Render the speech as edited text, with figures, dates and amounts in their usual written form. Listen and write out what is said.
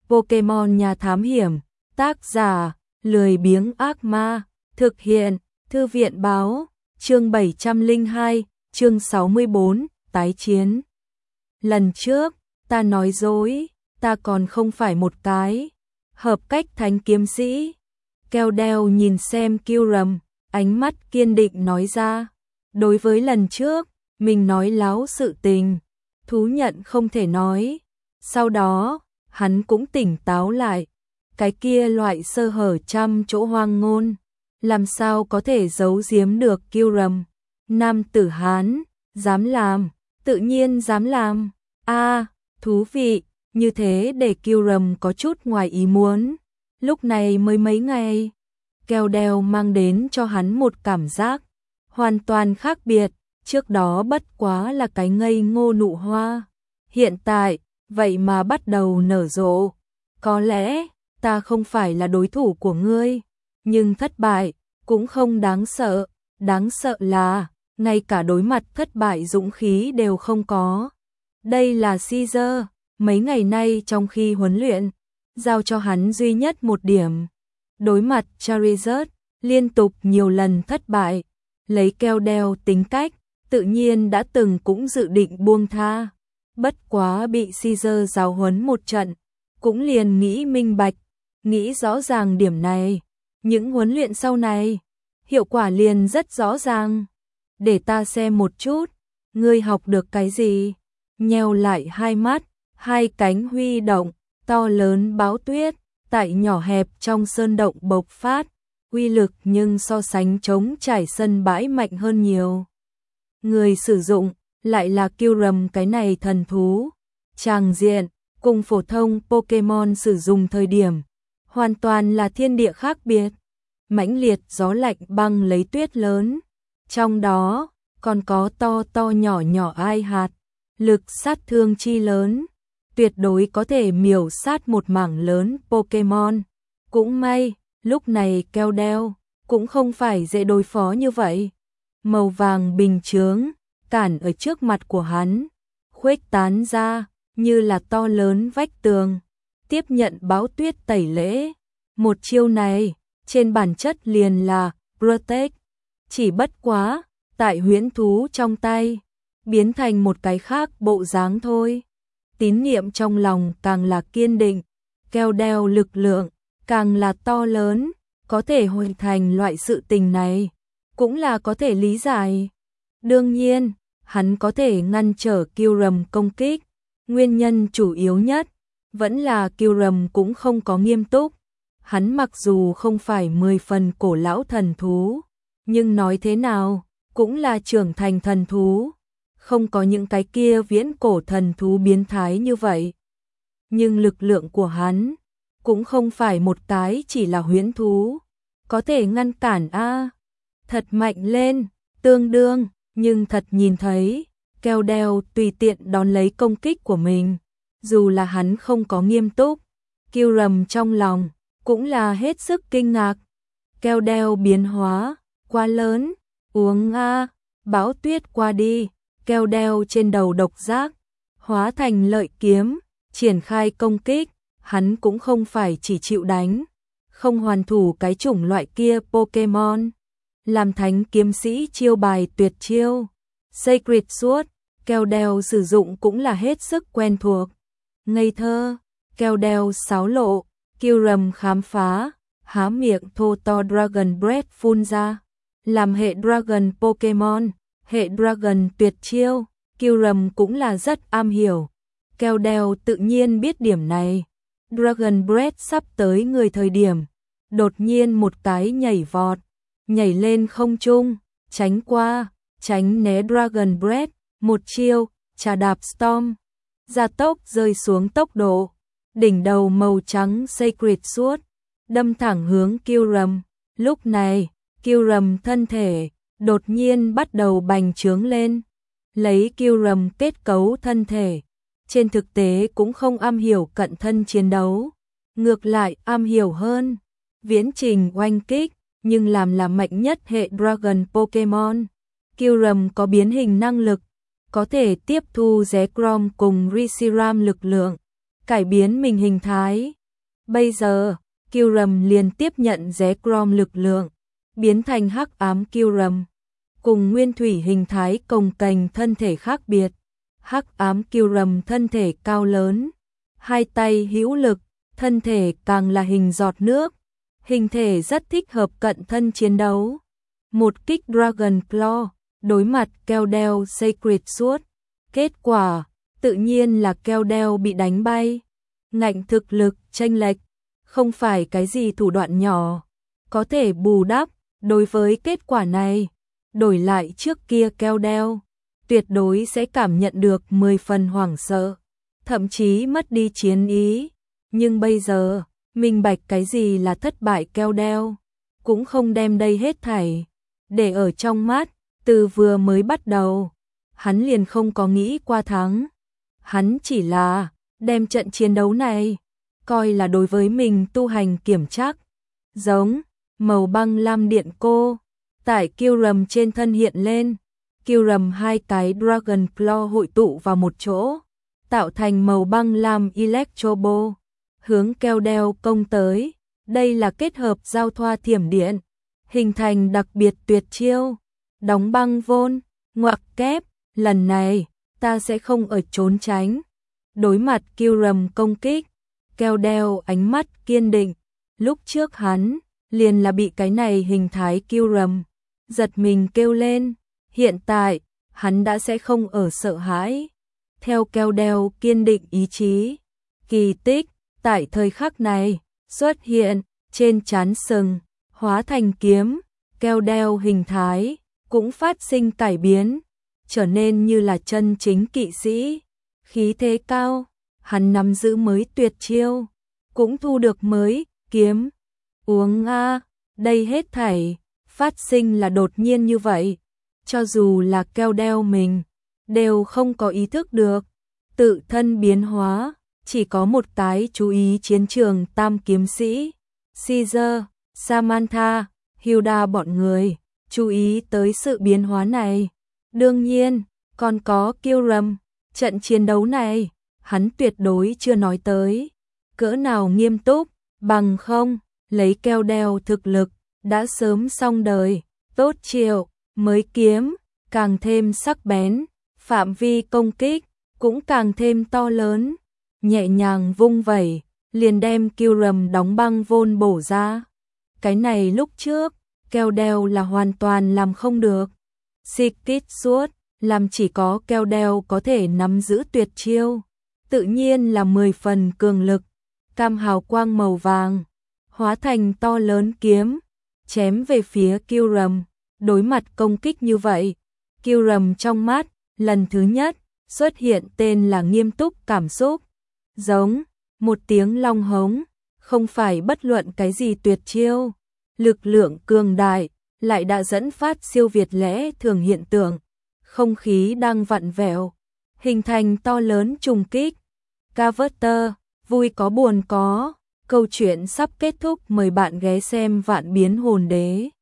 Pokemon nhà thám hiểm, tác giả, lười biếng ác ma, thực hiện, thư viện báo, chương 702, chương 64, tái chiến. Lần trước, ta nói dối, ta còn không phải một cái hợp cách thánh kiếm sĩ. Keldeo nhìn xem Kyurem, ánh mắt kiên định nói ra. Đối với lần trước, mình nói láo sự tình, thú nhận không thể nói. Sau đó, hắn cũng tỉnh táo lại. Cái kia loại sơ hở trăm chỗ hoang ngôn, làm sao có thể giấu giếm được Kyurem. Nam tử Hán, dám làm, tự nhiên dám làm. Thú vị, như thế để Kyurem có chút ngoài ý muốn. Lúc này mới mấy ngày, Keldeo mang đến cho hắn một cảm giác hoàn toàn khác biệt. Trước đó bất quá là cái ngây ngô nụ hoa, hiện tại vậy mà bắt đầu nở rộ. Có lẽ ta không phải là đối thủ của ngươi, nhưng thất bại cũng không đáng sợ. Đáng sợ là ngay cả đối mặt thất bại dũng khí đều không có. Đây là Caesar, mấy ngày nay trong khi huấn luyện, giao cho hắn duy nhất một điểm. Đối mặt Charizard, liên tục nhiều lần thất bại. Lấy Keldeo tính cách, tự nhiên đã từng cũng dự định buông tha. Bất quá bị Caesar giáo huấn một trận, cũng liền nghĩ minh bạch, nghĩ rõ ràng điểm này. Những huấn luyện sau này, hiệu quả liền rất rõ ràng. Để ta xem một chút, ngươi học được cái gì? Nheo lại hai mắt, hai cánh huy động, to lớn báo tuyết, tại nhỏ hẹp trong sơn động bộc phát, uy lực nhưng so sánh chống trải sân bãi mạnh hơn nhiều. Người sử dụng lại là Kyurem cái này thần thú. Tràng diện cùng phổ thông Pokemon sử dụng thời điểm hoàn toàn là thiên địa khác biệt. Mãnh liệt gió lạnh băng lấy tuyết lớn, trong đó còn có to to nhỏ nhỏ ai hạt, lực sát thương chi lớn, tuyệt đối có thể miểu sát một mảng lớn Pokemon. Cũng may, lúc này Keldeo cũng không phải dễ đối phó như vậy. Màu vàng bình chướng cản ở trước mặt của hắn, khuếch tán ra như là to lớn vách tường, tiếp nhận bão tuyết tẩy lễ. Một chiêu này trên bản chất liền là Protect, chỉ bất quá tại huyễn thú trong tay biến thành một cái khác bộ dáng thôi. Tín niệm trong lòng càng là kiên định, Keldeo lực lượng càng là to lớn, có thể hoàn thành loại sự tình này, cũng là có thể lý giải. Đương nhiên, hắn có thể ngăn trở Kyurem công kích, nguyên nhân chủ yếu nhất vẫn là Kyurem cũng không có nghiêm túc. Hắn mặc dù không phải 10 phần cổ lão thần thú, nhưng nói thế nào cũng là trưởng thành thần thú, không có những cái kia viễn cổ thần thú biến thái như vậy. Nhưng lực lượng của hắn cũng không phải một cái chỉ là huyễn thú có thể ngăn cản thật mạnh lên, tương đương, nhưng thật nhìn thấy Keldeo tùy tiện đón lấy công kích của mình, dù là hắn không có nghiêm túc. Kyurem trong lòng cũng là hết sức kinh ngạc. Keldeo biến hóa quá lớn, uống bão tuyết qua đi. Keldeo trên đầu độc giác hóa thành lợi kiếm, triển khai công kích. Hắn cũng không phải chỉ chịu đánh, không hoàn thủ cái chủng loại kia Pokemon. Làm thánh kiếm sĩ chiêu bài tuyệt chiêu Sacred Sword, Keldeo sử dụng cũng là hết sức quen thuộc. Ngây thơ, Keldeo xáo lộ, Kyurem khám phá, há miệng thô to Dragon Breath phun ra. Làm hệ Dragon Pokemon, hệ Dragon tuyệt chiêu, Kyurem cũng là rất am hiểu. Keldeo tự nhiên biết điểm này. Dragon Breath sắp tới người thời điểm, đột nhiên một cái nhảy vọt, nhảy lên không trung, tránh qua, tránh né Dragon Breath, một chiêu, trà đạp Storm, gia tốc rơi xuống tốc độ, đỉnh đầu màu trắng Sacred Sword, đâm thẳng hướng Kyurem. Lúc này, Kyurem thân thể đột nhiên bắt đầu bành trướng lên. Lấy Kyurem kết cấu thân thể, trên thực tế cũng không am hiểu cận thân chiến đấu, ngược lại am hiểu hơn viễn trình oanh kích, nhưng làm mạnh nhất hệ Dragon Pokemon. Kyurem có biến hình năng lực, có thể tiếp thu Zekrom cùng Reshiram lực lượng, cải biến mình hình thái. Bây giờ, Kyurem liền tiếp nhận Zekrom lực lượng, biến thành hắc ám Kyurem. Cùng nguyên thủy hình thái cồng kềnh thân thể khác biệt, hắc ám Kyurem thân thể cao lớn, hai tay hữu lực, thân thể càng là hình giọt nước, hình thể rất thích hợp cận thân chiến đấu. Một kích Dragon Claw, đối mặt Keldeo Sacred Sword, kết quả tự nhiên là Keldeo bị đánh bay. Ngạnh thực lực chênh lệch, không phải cái gì thủ đoạn nhỏ có thể bù đắp. Đối với kết quả này, đổi lại trước kia Keldeo tuyệt đối sẽ cảm nhận được 10 phần hoảng sợ, thậm chí mất đi chiến ý. Nhưng bây giờ, minh bạch cái gì là thất bại, Keldeo cũng không đem đây hết thảy để ở trong mắt. Từ vừa mới bắt đầu, hắn liền không có nghĩ qua thắng. Hắn chỉ là đem trận chiến đấu này coi là đối với mình tu hành kiểm trắc. Giống màu băng lam điện cô tại Kyurem trên thân hiện lên. Kyurem hai cái Dragon Claw hội tụ vào một chỗ, tạo thành màu băng lam Electro Ball, hướng Keldeo công tới. Đây là kết hợp giao thoa thiểm điện, hình thành đặc biệt tuyệt chiêu, đóng băng vôn, ngoặc kép. Lần này, ta sẽ không ở trốn tránh. Đối mặt Kyurem công kích, Keldeo ánh mắt kiên định. Lúc trước hắn liền là bị cái này hình thái Kyurem giật mình kêu lên. Hiện tại, hắn đã sẽ không ở sợ hãi. Theo Keldeo kiên định ý chí, kỳ tích tại thời khắc này xuất hiện trên trán sừng, hóa thành kiếm. Keldeo hình thái cũng phát sinh cải biến, trở nên như là chân chính kỵ sĩ, khí thế cao. Hắn nắm giữ mới tuyệt chiêu, cũng thu được mới kiếm. Uống a, đây hết thảy phát sinh là đột nhiên như vậy, cho dù là Keldeo mình đều không có ý thức được. Tự thân biến hóa, chỉ có một cái chú ý chiến trường tam kiếm sĩ, Caesar, Samantha, Hilda bọn người chú ý tới sự biến hóa này. Đương nhiên, còn có Kyurem. Trận chiến đấu này, hắn tuyệt đối chưa nói tới cỡ nào nghiêm túc, bằng không, lấy Keldeo thực lực, đã sớm xong đời. Tốt chiều, mới kiếm, càng thêm sắc bén, phạm vi công kích cũng càng thêm to lớn. Nhẹ nhàng vung vẩy, liền đem Kyurem đóng băng vôn bổ ra. Cái này lúc trước, Keldeo là hoàn toàn làm không được. Secret Sword, làm chỉ có Keldeo có thể nắm giữ tuyệt chiêu, tự nhiên là 10 phần cường lực. Cam hào quang màu vàng, hóa thành to lớn kiếm, chém về phía Kyurem. Đối mặt công kích như vậy, Kyurem trong mắt, lần thứ nhất, xuất hiện tên là nghiêm túc cảm xúc. Giống một tiếng long hống, không phải bất luận cái gì tuyệt chiêu. Lực lượng cường đại, lại đã dẫn phát siêu việt lẽ thường hiện tượng. Không khí đang vặn vẹo, hình thành to lớn trùng kích. Cavater, vui có buồn có. Câu chuyện sắp kết thúc, mời bạn ghé xem Vạn Biến Hồn Đế.